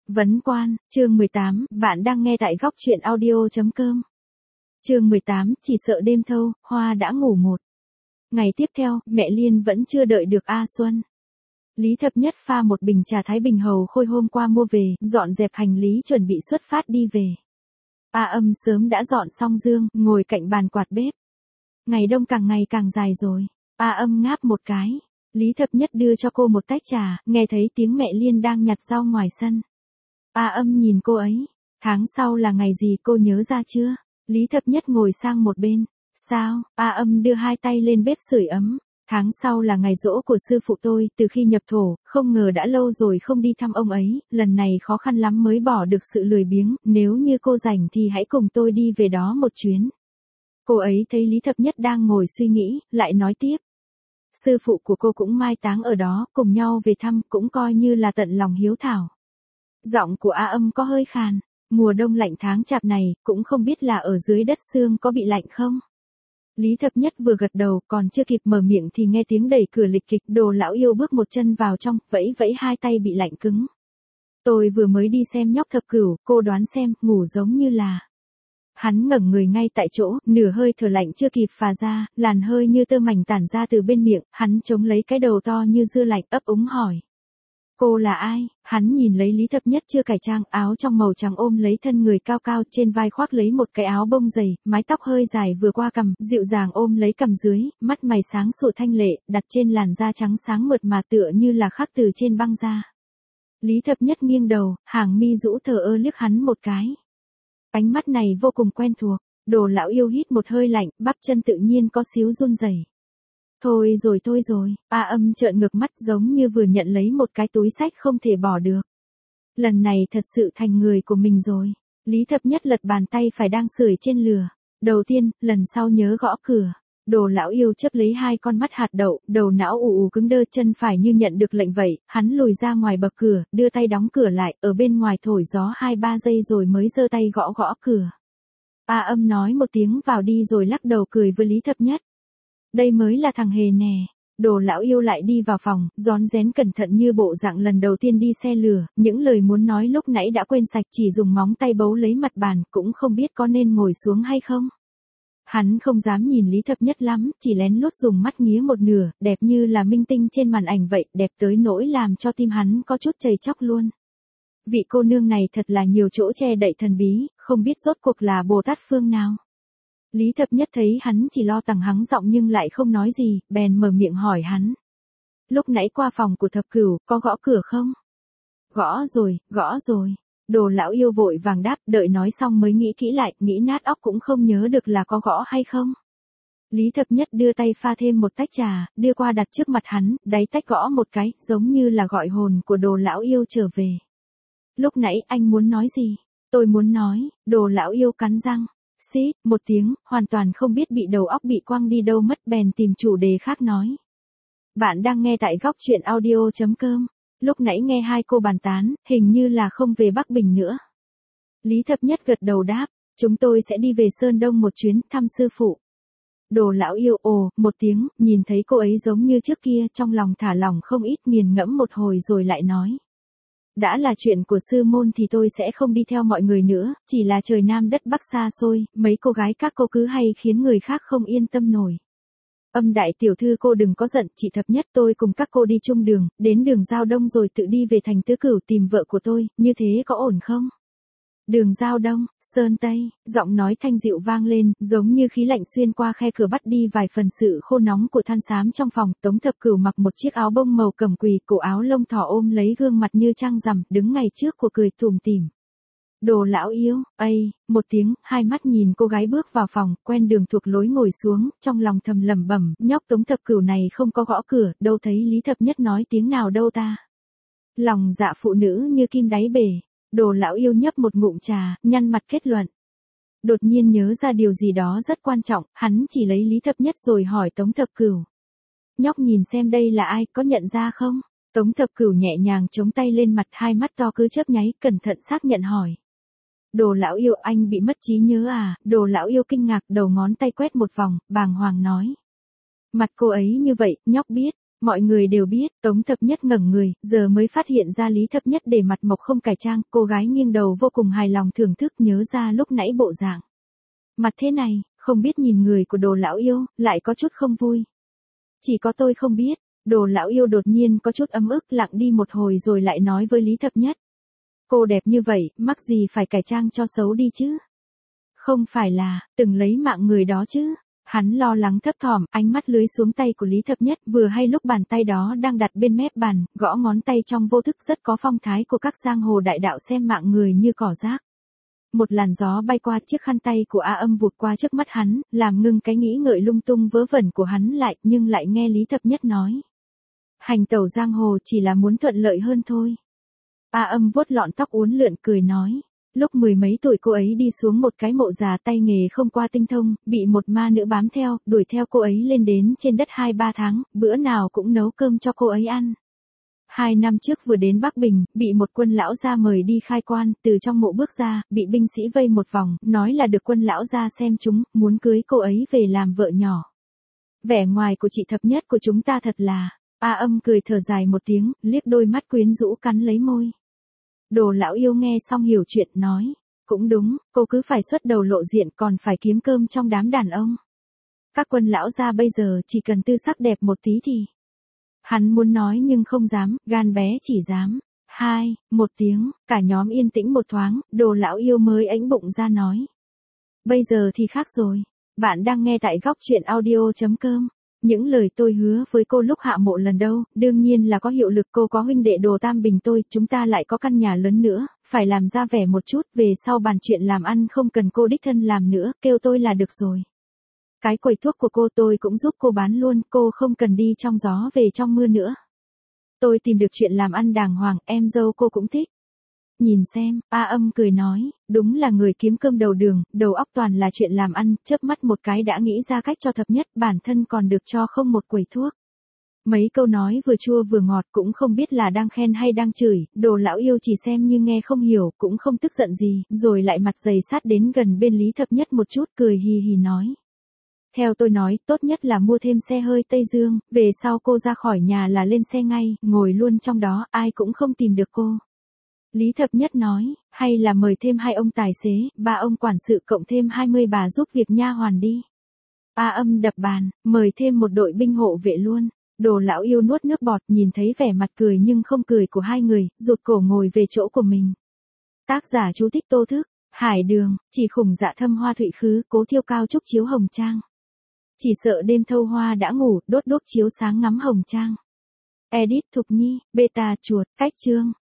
Vấn quan, chương 18, bạn đang nghe tại góc truyện audio.com. Chương 18, chỉ sợ đêm thâu, hoa đã ngủ một. Ngày tiếp theo, mẹ Liên vẫn chưa đợi được A Xuân. Lý Thập Nhất pha một bình trà Thái Bình Hầu Khôi hôm qua mua về, dọn dẹp hành lý chuẩn bị xuất phát đi về. A Âm sớm đã dọn xong giường, ngồi cạnh bàn quạt bếp. Ngày đông càng ngày càng dài rồi. A Âm ngáp một cái. Lý Thập Nhất đưa cho cô một tách trà, nghe thấy tiếng mẹ Liên đang nhặt rau ngoài sân. A Âm nhìn cô ấy. Tháng sau là ngày gì cô nhớ ra chưa? Lý Thập Nhất ngồi sang một bên. Sao? A Âm đưa hai tay lên bếp sưởi ấm. Tháng sau là ngày giỗ của sư phụ tôi, từ khi nhập thổ, không ngờ đã lâu rồi không đi thăm ông ấy, lần này khó khăn lắm mới bỏ được sự lười biếng, nếu như cô rảnh thì hãy cùng tôi đi về đó một chuyến. Cô ấy thấy Lý Thập Nhất đang ngồi suy nghĩ, lại nói tiếp. Sư phụ của cô cũng mai táng ở đó, cùng nhau về thăm, cũng coi như là tận lòng hiếu thảo. Giọng của A Âm có hơi khàn, mùa đông lạnh tháng chạp này, cũng không biết là ở dưới đất xương có bị lạnh không? Lý Thập Nhất vừa gật đầu, còn chưa kịp mở miệng thì nghe tiếng đẩy cửa lịch kịch, Đồ Lão Yêu bước một chân vào trong, vẫy vẫy hai tay bị lạnh cứng. Tôi vừa mới đi xem Nhóc Thập Cửu, cô đoán xem, ngủ giống như là. Hắn ngẩng người ngay tại chỗ, nửa hơi thở lạnh chưa kịp phà ra, làn hơi như tơ mảnh tản ra từ bên miệng, hắn chống lấy cái đầu to như dưa lạnh, ấp úng hỏi. Cô là ai? Hắn nhìn lấy Lý Thập Nhất chưa cải trang, áo trong màu trắng ôm lấy thân người cao cao, trên vai khoác lấy một cái áo bông dày, mái tóc hơi dài vừa qua cằm, dịu dàng ôm lấy cằm dưới, mắt mày sáng sủa thanh lệ, đặt trên làn da trắng sáng mượt mà tựa như là khắc từ trên băng da. Lý Thập Nhất nghiêng đầu, hàng mi rũ thờ ơ liếc hắn một cái. Ánh mắt này vô cùng quen thuộc. Đồ Lão Yêu hít một hơi lạnh, bắp chân tự nhiên có xíu run rẩy. Thôi rồi, A Âm trợn ngược mắt giống như vừa nhận lấy một cái túi xách không thể bỏ được. Lần này thật sự thành người của mình rồi. Lý Thập Nhất lật bàn tay phải đang sưởi trên lửa. Đầu tiên, lần sau nhớ gõ cửa. Đồ Lão Yêu chớp lấy hai con mắt hạt đậu, đầu não ù cứng đơ, chân phải như nhận được lệnh vậy, hắn lùi ra ngoài bậc cửa, đưa tay đóng cửa lại, ở bên ngoài thổi gió 2-3 giây rồi mới giơ tay gõ cửa. A Âm nói một tiếng vào đi rồi lắc đầu cười với Lý Thập Nhất. Đây mới là thằng hề nè. Đồ Lão Yêu lại đi vào phòng, rón rén cẩn thận như bộ dạng lần đầu tiên đi xe lửa, những lời muốn nói lúc nãy đã quên sạch, chỉ dùng móng tay bấu lấy mặt bàn, cũng không biết có nên ngồi xuống hay không. Hắn không dám nhìn Lý Thập Nhất lắm, chỉ lén lút dùng mắt nghía một nửa, đẹp như là minh tinh trên màn ảnh vậy, đẹp tới nỗi làm cho tim hắn có chút chảy chóc luôn. Vị cô nương này thật là nhiều chỗ che đậy thần bí, không biết rốt cuộc là Bồ Tát phương nào. Lý Thập Nhất thấy hắn chỉ lo tằng hắng giọng nhưng lại không nói gì, bèn mở miệng hỏi hắn. Lúc nãy qua phòng của Thập Cửu, có gõ cửa không? Gõ rồi. Đồ Lão Yêu vội vàng đáp, đợi nói xong mới nghĩ kỹ lại, nghĩ nát óc cũng không nhớ được là có gõ hay không. Lý Thập Nhất đưa tay pha thêm một tách trà, đưa qua đặt trước mặt hắn, đáy tách gõ một cái, giống như là gọi hồn của Đồ Lão Yêu trở về. Lúc nãy anh muốn nói gì? Tôi muốn nói. Đồ Lão Yêu cắn răng. Xít, một tiếng, hoàn toàn không biết bị đầu óc bị quăng đi đâu mất, bèn tìm chủ đề khác nói. Bạn đang nghe tại góc truyện audio.com. Lúc nãy nghe hai cô bàn tán, hình như là không về Bắc Bình nữa. Lý Thập Nhất gật đầu đáp, chúng tôi sẽ đi về Sơn Đông một chuyến, thăm sư phụ. Đồ Lão Yêu ồ, một tiếng, nhìn thấy cô ấy giống như trước kia, trong lòng thả lỏng không ít, nghiền ngẫm một hồi rồi lại nói. Đã là chuyện của sư môn thì tôi sẽ không đi theo mọi người nữa, chỉ là trời Nam đất Bắc xa xôi, mấy cô gái các cô cứ hay khiến người khác không yên tâm nổi. Âm đại tiểu thư cô đừng có giận, chị Thập Nhất tôi cùng các cô đi chung đường, đến đường Giao Đông rồi tự đi về thành Tứ Cửu tìm vợ của tôi, như thế có ổn không? Đường Giao Đông, Sơn Tây, giọng nói thanh dịu vang lên, giống như khí lạnh xuyên qua khe cửa bắt đi vài phần sự khô nóng của than xám trong phòng. Tống Thập Cửu mặc một chiếc áo bông màu cẩm quỳ, cổ áo lông thỏ ôm lấy gương mặt như trăng rằm, đứng ngày trước của cười tủm tỉm. Đồ Lão Yêu, một tiếng, hai mắt nhìn cô gái bước vào phòng, quen đường thuộc lối ngồi xuống, trong lòng thầm lẩm bẩm, nhóc Tống Thập Cửu này không có gõ cửa, đâu thấy Lý Thập Nhất nói tiếng nào đâu ta. Lòng dạ phụ nữ như kim đáy bể. Đồ Lão Yêu nhấp một ngụm trà, nhăn mặt kết luận. Đột nhiên nhớ ra điều gì đó rất quan trọng, hắn chỉ lấy Lý Thập Nhất rồi hỏi Tống Thập Cửu. Nhóc nhìn xem đây là ai, có nhận ra không? Tống Thập Cửu nhẹ nhàng chống tay lên mặt, hai mắt to cứ chớp nháy, cẩn thận xác nhận hỏi. Đồ Lão Yêu, anh bị mất trí nhớ à? Đồ Lão Yêu kinh ngạc, đầu ngón tay quét một vòng, bàng hoàng nói. Mặt cô ấy như vậy, nhóc biết. Mọi người đều biết, Tống Thập Nhất ngẩng người, giờ mới phát hiện ra Lý Thập Nhất để mặt mộc không cải trang, cô gái nghiêng đầu vô cùng hài lòng thưởng thức nhớ ra lúc nãy bộ dạng. Mặt thế này, không biết nhìn người của Đồ lão yêu, lại có chút không vui. Chỉ có tôi không biết, Đồ lão yêu đột nhiên có chút ấm ức lặng đi một hồi rồi lại nói với Lý Thập Nhất. Cô đẹp như vậy, mắc gì phải cải trang cho xấu đi chứ? Không phải là, từng lấy mạng người đó chứ? Hắn lo lắng thấp thỏm, ánh mắt lưới xuống tay của Lý Thập Nhất, vừa hay lúc bàn tay đó đang đặt bên mép bàn, gõ ngón tay trong vô thức rất có phong thái của các giang hồ đại đạo xem mạng người như cỏ rác. Một làn gió bay qua chiếc khăn tay của A Âm vụt qua trước mắt hắn, làm ngưng cái nghĩ ngợi lung tung vớ vẩn của hắn lại, nhưng lại nghe Lý Thập Nhất nói. Hành tẩu giang hồ chỉ là muốn thuận lợi hơn thôi. A Âm vuốt lọn tóc uốn lượn cười nói. Lúc 10 mấy tuổi cô ấy đi xuống một cái mộ già tay nghề không qua tinh thông, bị một ma nữ bám theo, đuổi theo cô ấy lên đến trên đất 2-3 tháng, bữa nào cũng nấu cơm cho cô ấy ăn. 2 năm trước vừa đến Bắc Bình, bị một quân lão gia mời đi khai quan, từ trong mộ bước ra, bị binh sĩ vây một vòng, nói là được quân lão gia xem chúng, muốn cưới cô ấy về làm vợ nhỏ. Vẻ ngoài của chị Thập Nhất của chúng ta thật là, A Âm cười thở dài một tiếng, liếc đôi mắt quyến rũ cắn lấy môi. Đồ lão yêu nghe xong hiểu chuyện nói, cũng đúng, cô cứ phải xuất đầu lộ diện còn phải kiếm cơm trong đám đàn ông. Các quân lão gia bây giờ chỉ cần tư sắc đẹp một tí thì. Hắn muốn nói nhưng không dám, gan bé chỉ dám. 1 tiếng, cả nhóm yên tĩnh một thoáng, Đồ lão yêu mới ẵnh bụng ra nói. Bây giờ thì khác rồi, bạn đang nghe tại góc truyện audio.com. Những lời tôi hứa với cô lúc hạ mộ lần đâu, đương nhiên là có hiệu lực. Cô có huynh đệ Đồ Tam Bình tôi, chúng ta lại có căn nhà lớn nữa, phải làm ra vẻ một chút, về sau bàn chuyện làm ăn không cần cô đích thân làm nữa, kêu tôi là được rồi. Cái quầy thuốc của cô tôi cũng giúp cô bán luôn, cô không cần đi trong gió về trong mưa nữa. Tôi tìm được chuyện làm ăn đàng hoàng, em dâu cô cũng thích. Nhìn xem, A Âm cười nói, đúng là người kiếm cơm đầu đường, đầu óc toàn là chuyện làm ăn, chớp mắt một cái đã nghĩ ra cách cho Thập Nhất, bản thân còn được cho không một quầy thuốc. Mấy câu nói vừa chua vừa ngọt cũng không biết là đang khen hay đang chửi, Đồ lão yêu chỉ xem như nghe không hiểu, cũng không tức giận gì, rồi lại mặt dày sát đến gần bên Lý Thập Nhất một chút cười hì hì nói. Theo tôi nói, tốt nhất là mua thêm xe hơi Tây Dương, về sau cô ra khỏi nhà là lên xe ngay, ngồi luôn trong đó, ai cũng không tìm được cô. Lý Thập Nhất nói, hay là mời thêm 2 ông tài xế, 3 ông quản sự cộng thêm 20 bà giúp việc nha hoàn đi. A Âm đập bàn, mời thêm một đội binh hộ vệ luôn. Đồ lão yêu nuốt nước bọt nhìn thấy vẻ mặt cười nhưng không cười của hai người, rụt cổ ngồi về chỗ của mình. Tác giả chú thích Tô Thức, Hải Đường, chỉ khủng dạ thâm hoa thụy khứ, cố thiêu cao trúc chiếu hồng trang. Chỉ sợ đêm thâu hoa đã ngủ, đốt đốt chiếu sáng ngắm hồng trang. Edit Thục Nhi, Beta chuột, cách chương.